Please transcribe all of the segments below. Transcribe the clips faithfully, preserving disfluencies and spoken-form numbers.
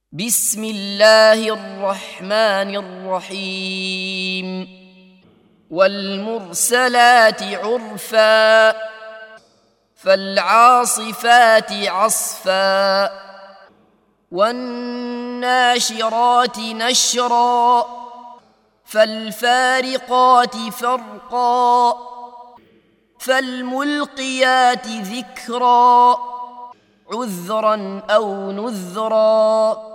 بسم الله الرحمن الرحيم والمرسلات عرفا فالعاصفات عصفا والناشرات نشرا فالفارقات فرقا فالملقيات ذكرا عذرا أو نذرا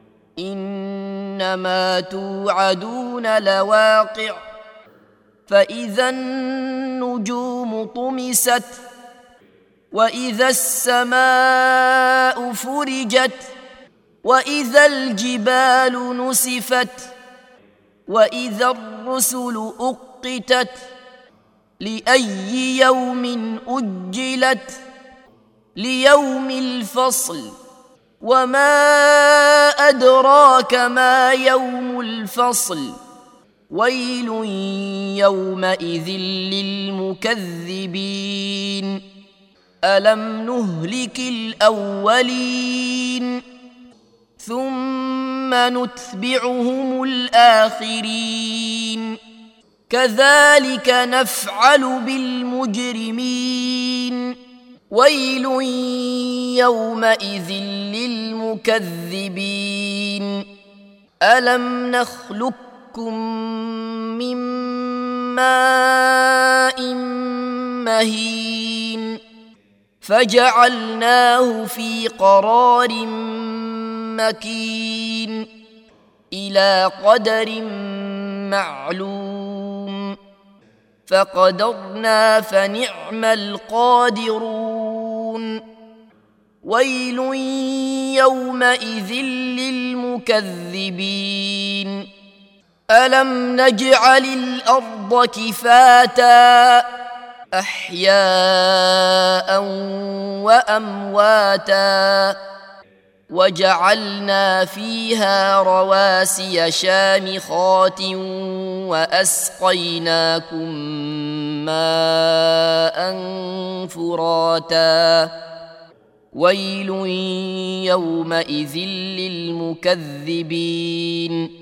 إنما توعدون لواقع فإذا النجوم طمست وإذا السماء فرجت وإذا الجبال نسفت وإذا الرسل أقتت لأي يوم أجلت ليوم الفصل وما أدراك ما يوم الفصل ويل يومئذ للمكذبين ألم نهلك الأولين ثم نتبعهم الآخرين كذلك نفعل بالمجرمين ويل يومئذ للمكذبين ألم نخلقكم من ماء مهين فجعلناه في قرار مكين إلى قدر معلوم فقدرنا فنعم القادرون ويل يومئذ للمكذبين ألم نجعل الأرض كفاتا أحياء وأمواتا وجعلنا فيها رواسي شامخات وأسقيناكم ماء فراتا ويل يومئذ للمكذبين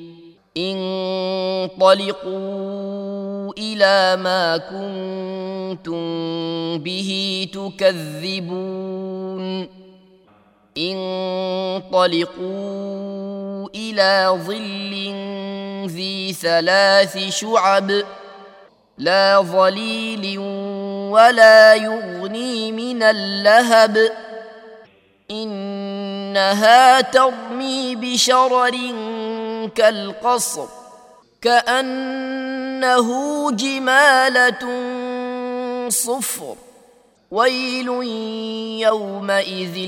انطلقوا إلى ما كنتم به تكذبون انطلقوا إلى ظل ذي ثلاث شعب لا ظليل ولا يغني من اللهب إنها ترمي بشرر كالقصر كأنه جمالة صفر ويل يومئذ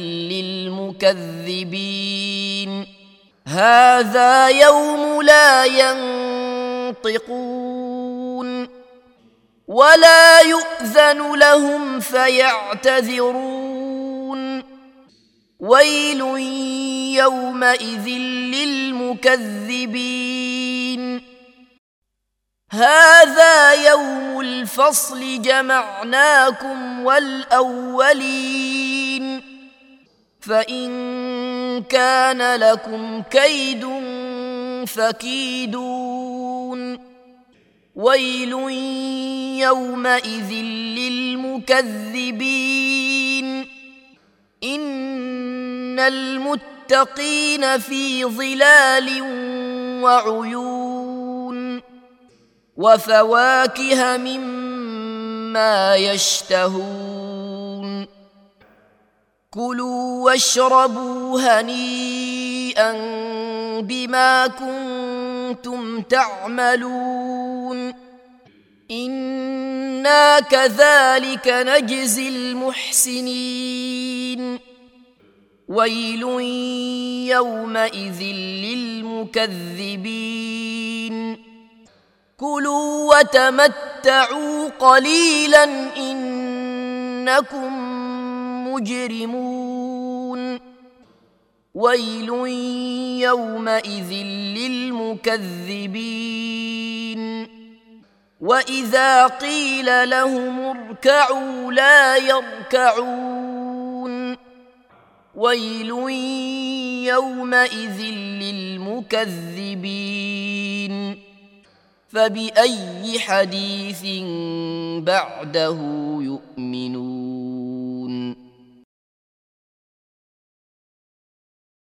للمكذبين هذا يوم لا ينطقون ولا يؤذن لهم فيعتذرون ويل يومئذ للمكذبين هذا يوم الفصل جمعناكم والأولين فإن كان لكم كيد فكيدون ويل يومئذ للمكذبين إن المتقين في ظلال وعيون وفواكه مما يشتهون كلوا واشربوا هنيئا بما كنتم تعملون إنا كذلك نجزي المحسنين ويل يومئذ للمكذبين كلوا وتمتعوا قليلا إنكم مجرمون ويل يومئذ للمكذبين وإذا قيل لهم اركعوا لا يركعون ويل يومئذ للمكذبين فبأي حديث بعده يؤمنون